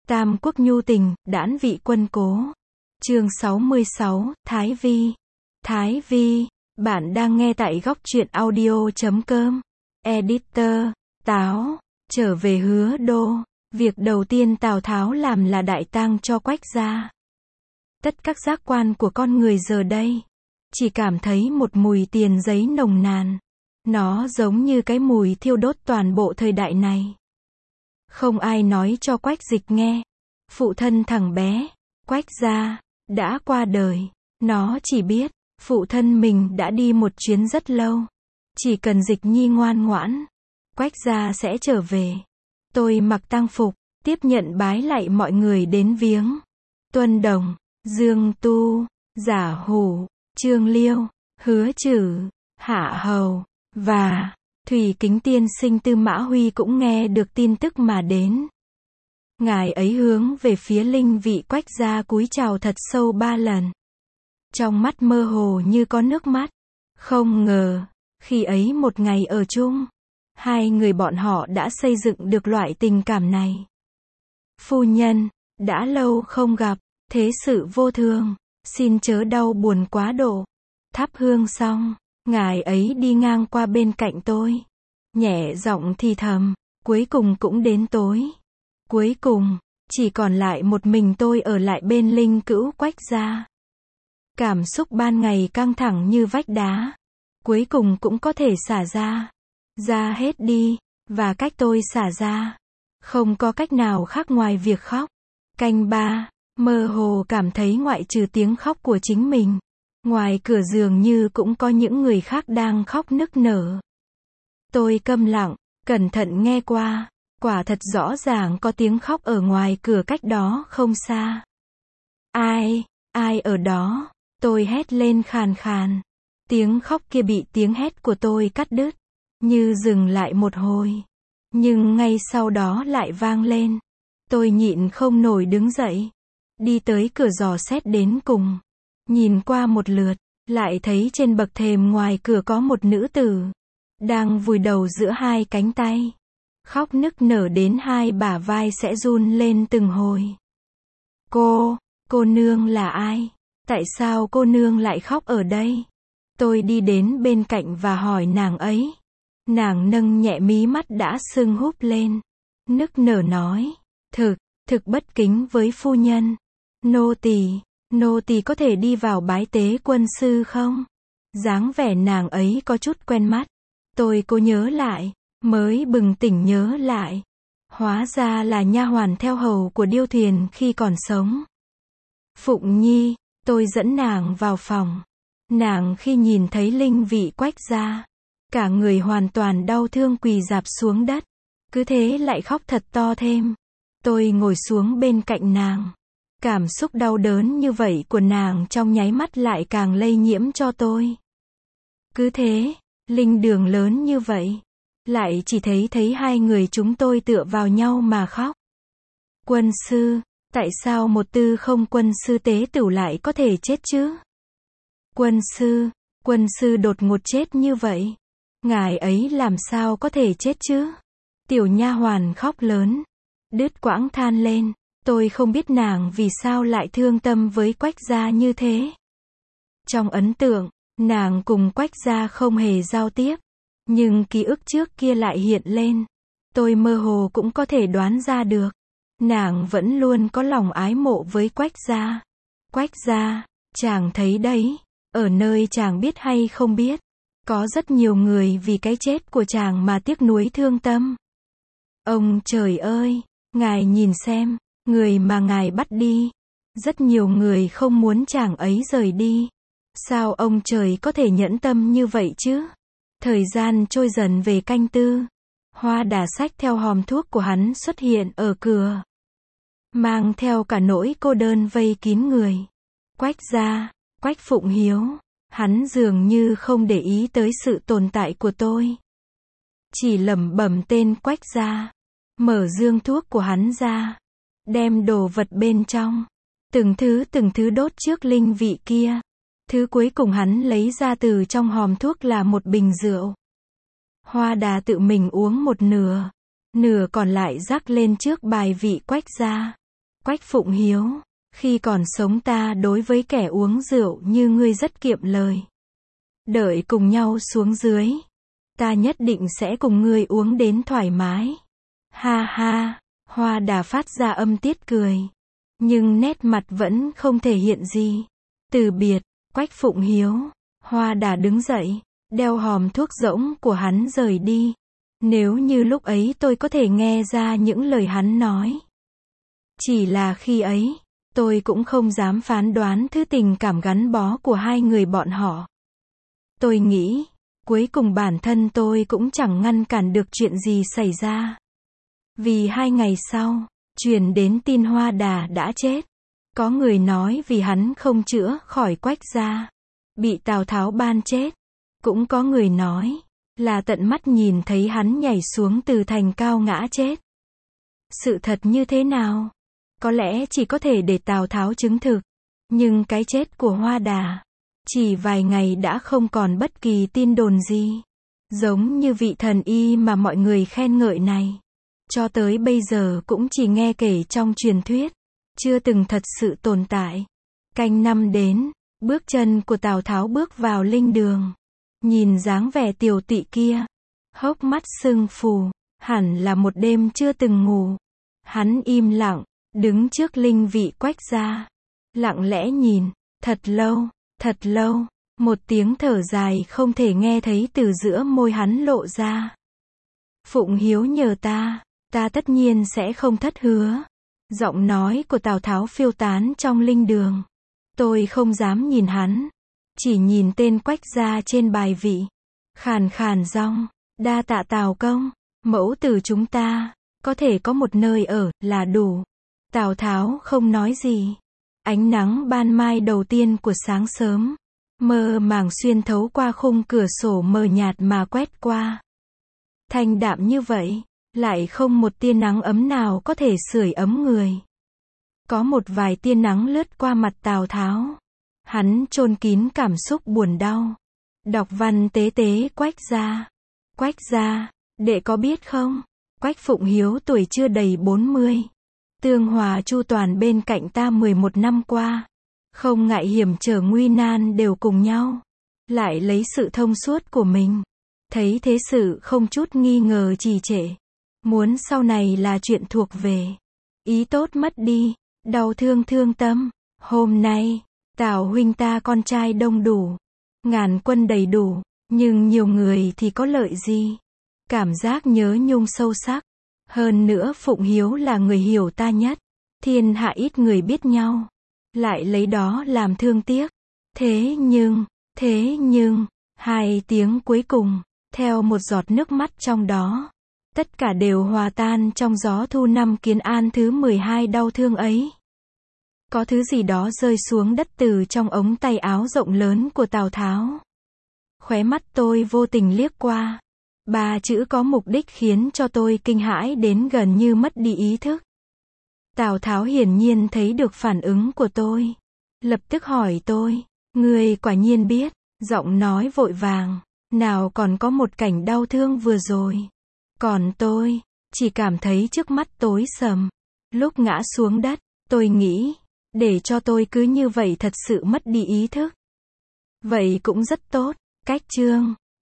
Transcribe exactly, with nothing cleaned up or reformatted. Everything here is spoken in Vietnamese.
Tam quốc nhu tình, đãn vị quân cố. Chương sáu mươi sáu, Thái Vi. Thái Vi, bạn đang nghe tại góc truyện audio chấm com. Editor, Táo, trở về Hứa Đô. Việc đầu tiên Tào Tháo làm là đại tang cho Quách gia. Tất các giác quan của con người giờ đây chỉ cảm thấy một mùi tiền giấy nồng nàn. Nó giống như cái mùi thiêu đốt toàn bộ thời đại này. Không ai nói cho Quách Dịch nghe. Phụ thân thằng bé, Quách gia, đã qua đời. Nó chỉ biết, phụ thân mình đã đi một chuyến rất lâu. Chỉ cần Dịch Nhi ngoan ngoãn, Quách gia sẽ trở về. Tôi mặc tang phục, tiếp nhận bái lạy mọi người đến viếng. Tuân Đồng, Dương Tu, Giả Hủ, Trương Liêu, Hứa Trử, Hạ Hầu, và Thủy Kính tiên sinh Tư Mã Huy cũng nghe được tin tức mà đến. Ngài ấy hướng về phía linh vị Quách gia cúi chào thật sâu ba lần. Trong mắt mơ hồ như có nước mắt. Không ngờ, khi ấy một ngày ở chung, hai người bọn họ đã xây dựng được loại tình cảm này. Phu nhân, đã lâu không gặp, thế sự vô thường, xin chớ đau buồn quá độ. Thắp hương xong, ngài ấy đi ngang qua bên cạnh tôi. Nhẹ giọng thì thầm, cuối cùng cũng đến tối. Cuối cùng, chỉ còn lại một mình tôi ở lại bên linh cữu Quách gia. Cảm xúc ban ngày căng thẳng như vách đá. Cuối cùng cũng có thể xả ra. Ra hết đi, và cách tôi xả ra. Không có cách nào khác ngoài việc khóc. Canh ba, mơ hồ cảm thấy ngoại trừ tiếng khóc của chính mình. Ngoài cửa dường như cũng có những người khác đang khóc nức nở. Tôi câm lặng, cẩn thận nghe qua. Quả thật rõ ràng có tiếng khóc ở ngoài cửa cách đó không xa. Ai, ai ở đó? Tôi hét lên khàn khàn. Tiếng khóc kia bị tiếng hét của tôi cắt đứt. Như dừng lại một hồi. Nhưng ngay sau đó lại vang lên. Tôi nhịn không nổi đứng dậy. Đi tới cửa dò xét đến cùng. Nhìn qua một lượt, lại thấy trên bậc thềm ngoài cửa có một nữ tử. Đang vùi đầu giữa hai cánh tay. Khóc nức nở đến hai bả vai sẽ run lên từng hồi. Cô, cô nương là ai? Tại sao cô nương lại khóc ở đây? Tôi đi đến bên cạnh và hỏi nàng ấy. Nàng nâng nhẹ mí mắt đã sưng húp lên. Nức nở nói. Thực, thực bất kính với phu nhân. Nô tỳ, nô tỳ có thể đi vào bái tế quân sư không? Dáng vẻ nàng ấy có chút quen mắt. Tôi cố nhớ lại. Mới bừng tỉnh nhớ lại. Hóa ra là nha hoàn theo hầu của Điêu Thuyền khi còn sống. Phụng Nhi, tôi dẫn nàng vào phòng. Nàng khi nhìn thấy linh vị Quách gia, cả người hoàn toàn đau thương quỳ rạp xuống đất. Cứ thế lại khóc thật to thêm. Tôi ngồi xuống bên cạnh nàng. Cảm xúc đau đớn như vậy của nàng trong nháy mắt lại càng lây nhiễm cho tôi. Cứ thế, linh đường lớn như vậy. Lại chỉ thấy thấy hai người chúng tôi tựa vào nhau mà khóc. Quân sư, tại sao một tư không quân sư tế tửu lại có thể chết chứ? Quân sư, quân sư đột ngột chết như vậy. Ngài ấy làm sao có thể chết chứ? Tiểu nha hoàn khóc lớn. Đứt quãng than lên. Tôi không biết nàng vì sao lại thương tâm với Quách gia như thế. Trong ấn tượng, nàng cùng Quách gia không hề giao tiếp. Nhưng ký ức trước kia lại hiện lên. Tôi mơ hồ cũng có thể đoán ra được. Nàng vẫn luôn có lòng ái mộ với Quách gia. Quách gia, chàng thấy đấy. Ở nơi chàng biết hay không biết. Có rất nhiều người vì cái chết của chàng mà tiếc nuối thương tâm. Ông trời ơi, ngài nhìn xem. Người mà ngài bắt đi. Rất nhiều người không muốn chàng ấy rời đi. Sao ông trời có thể nhẫn tâm như vậy chứ? Thời gian trôi dần về canh tư. Hoa Đà xách theo hòm thuốc của hắn xuất hiện ở cửa. Mang theo cả nỗi cô đơn vây kín người. Quách gia, Quách Phụng Hiếu. Hắn dường như không để ý tới sự tồn tại của tôi. Chỉ lẩm bẩm tên Quách gia. Mở dương thuốc của hắn ra. Đem đồ vật bên trong. Từng thứ từng thứ đốt trước linh vị kia. Thứ cuối cùng hắn lấy ra từ trong hòm thuốc là một bình rượu. Hoa Đà tự mình uống một nửa. Nửa còn lại rắc lên trước bài vị Quách gia. Quách Phụng Hiếu, khi còn sống ta đối với kẻ uống rượu như ngươi rất kiệm lời. Đợi cùng nhau xuống dưới, ta nhất định sẽ cùng ngươi uống đến thoải mái. Ha ha, Hoa Đà phát ra âm tiết cười. Nhưng nét mặt vẫn không thể hiện gì. Từ biệt, Quách Phụng Hiếu, Hoa Đà đứng dậy, đeo hòm thuốc rỗng của hắn rời đi. Nếu như lúc ấy tôi có thể nghe ra những lời hắn nói. Chỉ là khi ấy, tôi cũng không dám phán đoán thứ tình cảm gắn bó của hai người bọn họ. Tôi nghĩ, cuối cùng bản thân tôi cũng chẳng ngăn cản được chuyện gì xảy ra. Vì hai ngày sau, truyền đến tin Hoa Đà đã chết. Có người nói vì hắn không chữa khỏi Quách gia, bị Tào Tháo ban chết. Cũng có người nói, là tận mắt nhìn thấy hắn nhảy xuống từ thành cao ngã chết. Sự thật như thế nào? Có lẽ chỉ có thể để Tào Tháo chứng thực. Nhưng cái chết của Hoa Đà, chỉ vài ngày đã không còn bất kỳ tin đồn gì. Giống như vị thần y mà mọi người khen ngợi này. Cho tới bây giờ cũng chỉ nghe kể trong truyền thuyết, chưa từng thật sự tồn tại. Canh năm đến, bước chân của Tào Tháo bước vào linh đường. Nhìn dáng vẻ tiều tụy kia, hốc mắt sưng phù, hẳn là một đêm chưa từng ngủ. Hắn im lặng, đứng trước linh vị Quách gia, lặng lẽ nhìn, thật lâu, thật lâu, một tiếng thở dài không thể nghe thấy từ giữa môi hắn lộ ra. Phụng Hiếu nhờ ta, ta tất nhiên sẽ không thất hứa. Giọng nói của Tào Tháo phiêu tán trong linh đường. Tôi không dám nhìn hắn, chỉ nhìn tên Quách gia trên bài vị. Khàn khàn giọng, đa tạ Tào công, mẫu tử chúng ta, có thể có một nơi ở, là đủ. Tào Tháo không nói gì. Ánh nắng ban mai đầu tiên của sáng sớm, mơ màng xuyên thấu qua khung cửa sổ mờ nhạt mà quét qua. Thanh đạm như vậy, lại không một tia nắng ấm nào có thể sưởi ấm người. Có một vài tia nắng lướt qua mặt Tào Tháo. Hắn chôn kín cảm xúc buồn đau. Đọc văn tế tế Quách gia. Quách gia, đệ có biết không? Quách Phụng Hiếu tuổi chưa đầy bốn mươi. Tương hòa chu toàn bên cạnh ta mười một năm qua. Không ngại hiểm trở nguy nan đều cùng nhau. Lại lấy sự thông suốt của mình. Thấy thế sự không chút nghi ngờ trì trệ. Muốn sau này là chuyện thuộc về. Ý tốt mất đi. Đau thương thương tâm. Hôm nay, Tào huynh ta con trai đông đủ. Ngàn quân đầy đủ. Nhưng nhiều người thì có lợi gì? Cảm giác nhớ nhung sâu sắc. Hơn nữa Phụng Hiếu là người hiểu ta nhất. Thiên hạ ít người biết nhau. Lại lấy đó làm thương tiếc. Thế nhưng, thế nhưng, hai tiếng cuối cùng, theo một giọt nước mắt trong đó. Tất cả đều hòa tan trong gió thu năm Kiến An thứ mười hai đau thương ấy. Có thứ gì đó rơi xuống đất từ trong ống tay áo rộng lớn của Tào Tháo. Khóe mắt tôi vô tình liếc qua. Ba chữ có mục đích khiến cho tôi kinh hãi đến gần như mất đi ý thức. Tào Tháo hiển nhiên thấy được phản ứng của tôi. Lập tức hỏi tôi, ngươi quả nhiên biết, giọng nói vội vàng, nào còn có một cảnh đau thương vừa rồi. Còn tôi, chỉ cảm thấy trước mắt tối sầm. Lúc ngã xuống đất, tôi nghĩ, để cho tôi cứ như vậy thật sự mất đi ý thức. Vậy cũng rất tốt, cách chương.